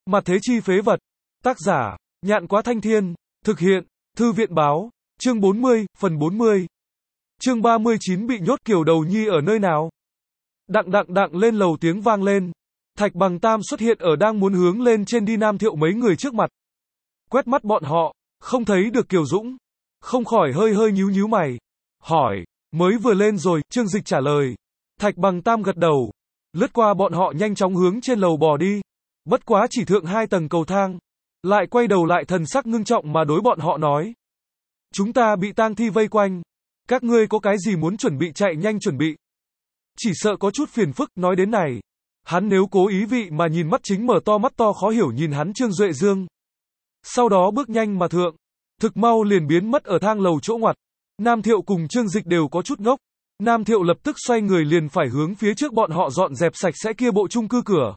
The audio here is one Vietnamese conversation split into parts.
Mặt thế chi phế vật. Tác giả, Nhạn Quá Thanh Thiên. Thực hiện, Thư viện báo. Chương 40, phần 40. Chương 39 bị nhốt Kiều Đầu Nhi ở nơi nào? Đặng đặng đặng lên lầu tiếng vang lên. Thạch Bằng Tam xuất hiện ở đang muốn hướng lên trên đi Nam Thiệu mấy người trước mặt. Quét mắt bọn họ, không thấy được Kiều Dũng. Không khỏi hơi hơi nhíu nhíu mày. Hỏi, mới vừa lên rồi, Trương Dịch trả lời. Thạch Bằng Tam gật đầu. Lướt qua bọn họ nhanh chóng hướng trên lầu bò đi. Bất quá chỉ thượng 2 tầng cầu thang. Lại quay đầu lại thần sắc ngưng trọng mà đối bọn họ nói. Chúng ta bị tang thi vây quanh. Các ngươi có cái gì muốn chuẩn bị chạy nhanh chuẩn bị. Chỉ sợ có chút phiền phức, nói đến này. Hắn nếu cố ý vị mà nhìn mắt chính mở to mắt to khó hiểu nhìn hắn Trương Duệ Dương. Sau đó bước nhanh mà thượng. Thực mau liền biến mất ở thang lầu chỗ ngoặt. Nam Thiệu cùng Trương Dịch đều có chút ngốc. Nam Thiệu lập tức xoay người liền phải hướng phía trước bọn họ dọn dẹp sạch sẽ kia bộ chung cư cửa.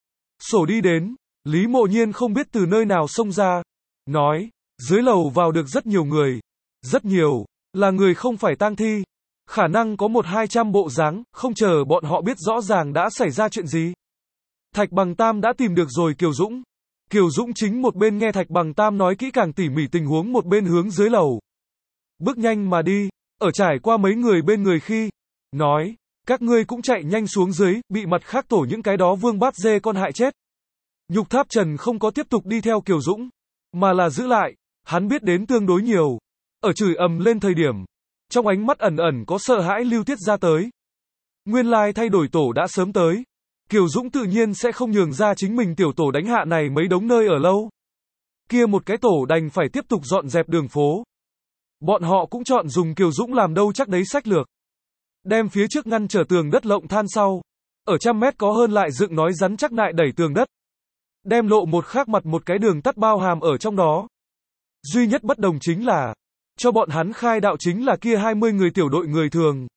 Sổ đi đến, Lý Mộ Nhiên không biết từ nơi nào xông ra. Nói, dưới lầu vào được rất nhiều người. Rất nhiều, là người không phải tang thi. Khả năng có 100-200 bộ dáng, không chờ bọn họ biết rõ ràng đã xảy ra chuyện gì. Thạch Bằng Tam đã tìm được rồi Kiều Dũng. Kiều Dũng chính một bên nghe Thạch Bằng Tam nói kỹ càng tỉ mỉ tình huống một bên hướng dưới lầu. Bước nhanh mà đi, ở trải qua mấy người bên người khi, nói, các ngươi cũng chạy nhanh xuống dưới, bị mặt khác tổ những cái đó vương bát dê con hại chết. Nhục Tháp Trần không có tiếp tục đi theo Kiều Dũng, mà là giữ lại, hắn biết đến tương đối nhiều. Ở chửi ầm lên thời điểm, trong ánh mắt ẩn ẩn có sợ hãi lưu tiết ra tới. Nguyên lai thay đổi tổ đã sớm tới. Kiều Dũng tự nhiên sẽ không nhường ra chính mình tiểu tổ đánh hạ này mấy đống nơi ở lâu. Kia một cái tổ đành phải tiếp tục dọn dẹp đường phố. Bọn họ cũng chọn dùng Kiều Dũng làm đâu chắc đấy sách lược. Đem phía trước ngăn trở tường đất lộng than sau. Ở 100 mét có hơn lại dựng nói rắn chắc nại đẩy tường đất. Đem lộ một khác mặt một cái đường tắt bao hàm ở trong đó. Duy nhất bất đồng chính là, cho bọn hắn khai đạo chính là kia 20 người tiểu đội người thường.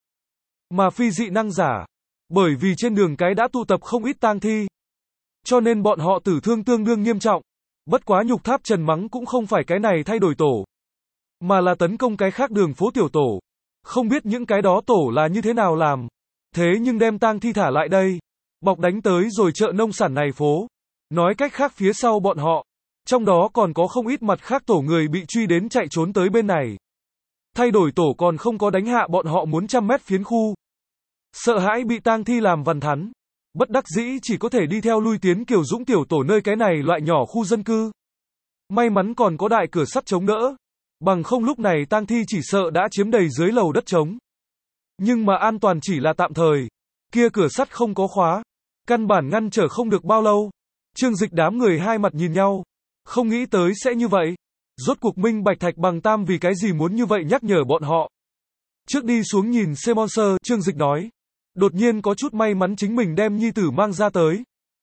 Mà phi dị năng giả. Bởi vì trên đường cái đã tụ tập không ít tang thi. Cho nên bọn họ tử thương tương đương nghiêm trọng. Bất quá Nhục Tháp Trần mắng cũng không phải cái này thay đổi tổ. Mà là tấn công cái khác đường phố tiểu tổ. Không biết những cái đó tổ là như thế nào làm. Thế nhưng đem tang thi thả lại đây. Bọc đánh tới rồi chợ nông sản này phố. Nói cách khác phía sau bọn họ. Trong đó còn có không ít mặt khác tổ người bị truy đến chạy trốn tới bên này. Thay đổi tổ còn không có đánh hạ bọn họ muốn 100 mét phiến khu. Sợ hãi bị tang thi làm vằn thắn. Bất đắc dĩ chỉ có thể đi theo lui tiến Kiều Dũng tiểu tổ nơi cái này loại nhỏ khu dân cư. May mắn còn có đại cửa sắt chống đỡ. Bằng không lúc này tang thi chỉ sợ đã chiếm đầy dưới lầu đất trống. Nhưng mà an toàn chỉ là tạm thời. Kia cửa sắt không có khóa. Căn bản ngăn trở không được bao lâu. Trương Dịch đám người hai mặt nhìn nhau. Không nghĩ tới sẽ như vậy. Rốt cuộc minh bạch Thạch Bằng Tam vì cái gì muốn như vậy nhắc nhở bọn họ. Trước đi xuống nhìn C-Monster, Trương Dịch nói. Đột nhiên có chút may mắn chính mình đem nhi tử mang ra tới.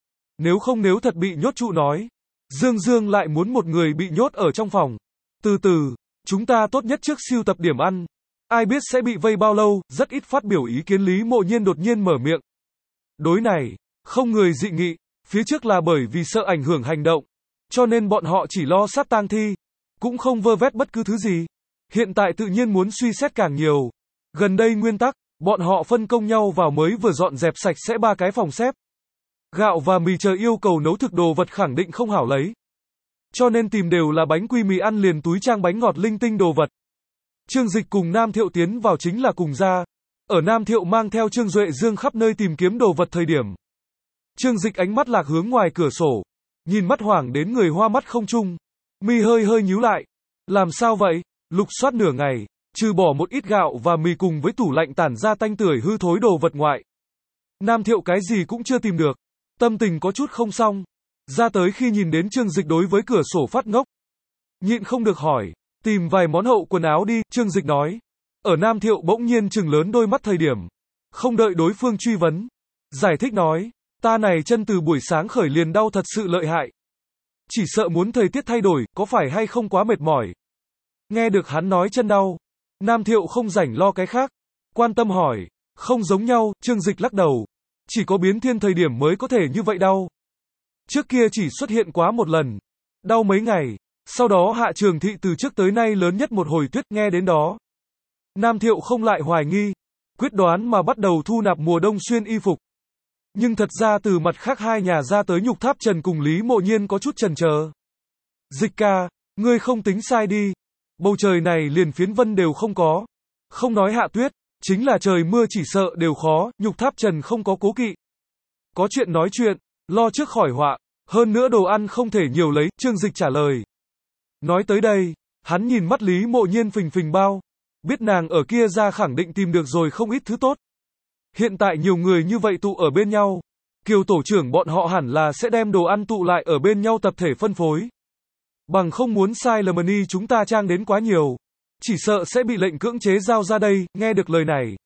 Nếu thật bị nhốt trụ nói. Dương Dương lại muốn một người bị nhốt ở trong phòng. Từ từ, chúng ta tốt nhất trước siêu tập điểm ăn. Ai biết sẽ bị vây bao lâu, rất ít phát biểu ý kiến Lý Mộ Nhiên đột nhiên mở miệng. Đối này, không người dị nghị, phía trước là bởi vì sợ ảnh hưởng hành động. Cho nên bọn họ chỉ lo sát tang thi. Cũng không vơ vét bất cứ thứ gì. Hiện tại tự nhiên muốn suy xét càng nhiều. Gần đây nguyên tắc, bọn họ phân công nhau vào mới vừa dọn dẹp sạch sẽ 3 cái phòng xếp. Gạo và mì chờ yêu cầu nấu thực đồ vật khẳng định không hảo lấy. Cho nên tìm đều là bánh quy mì ăn liền túi trang bánh ngọt linh tinh đồ vật. Trương Dịch cùng Nam Thiệu tiến vào chính là cùng ra. Ở Nam Thiệu mang theo Trương Duệ Dương khắp nơi tìm kiếm đồ vật thời điểm. Trương Dịch ánh mắt lạc hướng ngoài cửa sổ. Nhìn mắt hoảng đến người hoa mắt không chung. Mi hơi hơi nhíu lại. Làm sao vậy? Lục soát nửa ngày. Trừ bỏ một ít gạo và mì cùng với tủ lạnh tản ra tanh tưởi hư thối đồ vật ngoại. Nam Thiệu cái gì cũng chưa tìm được. Tâm tình có chút không xong. Ra tới khi nhìn đến Trương Dịch đối với cửa sổ phát ngốc. Nhịn không được hỏi. Tìm vài món hậu quần áo đi, Trương Dịch nói. Ở Nam Thiệu bỗng nhiên trừng lớn đôi mắt thời điểm. Không đợi đối phương truy vấn. Giải thích nói. Ta này chân từ buổi sáng khởi liền đau thật sự lợi hại. Chỉ sợ muốn thời tiết thay đổi, có phải hay không quá mệt mỏi. Nghe được hắn nói chân đau. Nam Thiệu không rảnh lo cái khác. Quan tâm hỏi. Không giống nhau, Trương Dịch lắc đầu. Chỉ có biến thiên thời điểm mới có thể như vậy đau. Trước kia chỉ xuất hiện quá một lần. Đau mấy ngày. Sau đó Hạ Trường Thị từ trước tới nay lớn nhất một hồi tuyết nghe đến đó. Nam Thiệu không lại hoài nghi. Quyết đoán mà bắt đầu thu nạp mùa đông xuyên y phục. Nhưng thật ra từ mặt khác hai nhà ra tới Nhục Tháp Trần cùng Lý Mộ Nhiên có chút chần chờ. Dịch ca, ngươi không tính sai đi. Bầu trời này liền phiến vân đều không có. Không nói hạ tuyết, chính là trời mưa chỉ sợ đều khó, Nhục Tháp Trần không có cố kỵ. Có chuyện nói chuyện, lo trước khỏi họa, hơn nữa đồ ăn không thể nhiều lấy, Trương Dịch trả lời. Nói tới đây, hắn nhìn mắt Lý Mộ Nhiên phình phình bao, biết nàng ở kia ra khẳng định tìm được rồi không ít thứ tốt. Hiện tại nhiều người như vậy tụ ở bên nhau, Kiều tổ trưởng bọn họ hẳn là sẽ đem đồ ăn tụ lại ở bên nhau tập thể phân phối. Bằng không muốn sai là money chúng ta trang đến quá nhiều, chỉ sợ sẽ bị lệnh cưỡng chế giao ra đây, nghe được lời này.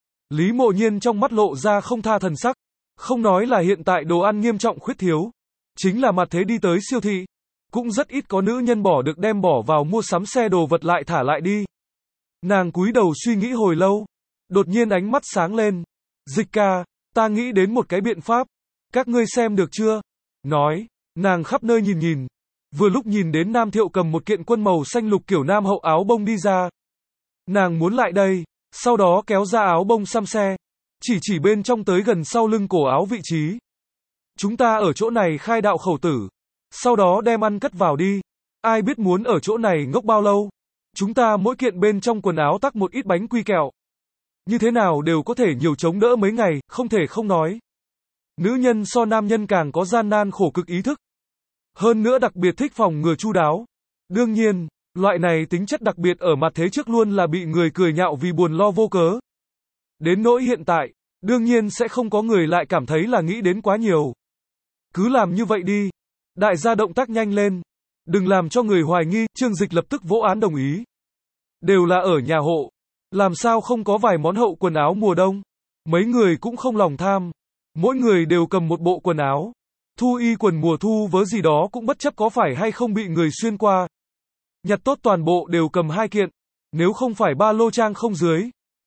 Lý Mộ Nhiên trong mắt lộ ra không tha thần sắc, không nói là hiện tại đồ ăn nghiêm trọng khuyết thiếu, chính là mặt thế đi tới siêu thị, cũng rất ít có nữ nhân bỏ được đem bỏ vào mua sắm xe đồ vật lại thả lại đi. Nàng cúi đầu suy nghĩ hồi lâu, đột nhiên ánh mắt sáng lên. Dịch ca, ta nghĩ đến một cái biện pháp, các ngươi xem được chưa? Nói, nàng khắp nơi nhìn nhìn, vừa lúc nhìn đến Nam Thiệu cầm một kiện quân màu xanh lục kiểu nam hậu áo bông đi ra. Nàng muốn lại đây, sau đó kéo ra áo bông xăm xe, chỉ bên trong tới gần sau lưng cổ áo vị trí. Chúng ta ở chỗ này khai đạo khẩu tử, sau đó đem ăn cất vào đi. Ai biết muốn ở chỗ này ngốc bao lâu? Chúng ta mỗi kiện bên trong quần áo tắc một ít bánh quy kẹo. Như thế nào đều có thể nhiều chống đỡ mấy ngày, không thể không nói. Nữ nhân so nam nhân càng có gian nan khổ cực ý thức. Hơn nữa đặc biệt thích phòng ngừa chu đáo. Đương nhiên, loại này tính chất đặc biệt ở mặt thế trước luôn là bị người cười nhạo vì buồn lo vô cớ. Đến nỗi hiện tại, đương nhiên sẽ không có người lại cảm thấy là nghĩ đến quá nhiều. Cứ làm như vậy đi. Đại gia động tác nhanh lên. Đừng làm cho người hoài nghi, Trương Dịch lập tức vỗ án đồng ý. Đều là ở nhà hộ. Làm sao không có vài món hậu quần áo mùa đông? Mấy người cũng không lòng tham. Mỗi người đều cầm một bộ quần áo. Thu y quần mùa thu vớ gì đó cũng bất chấp có phải hay không bị người xuyên qua. Nhặt tốt toàn bộ đều cầm 2 kiện. Nếu không phải ba lô trang không dưới.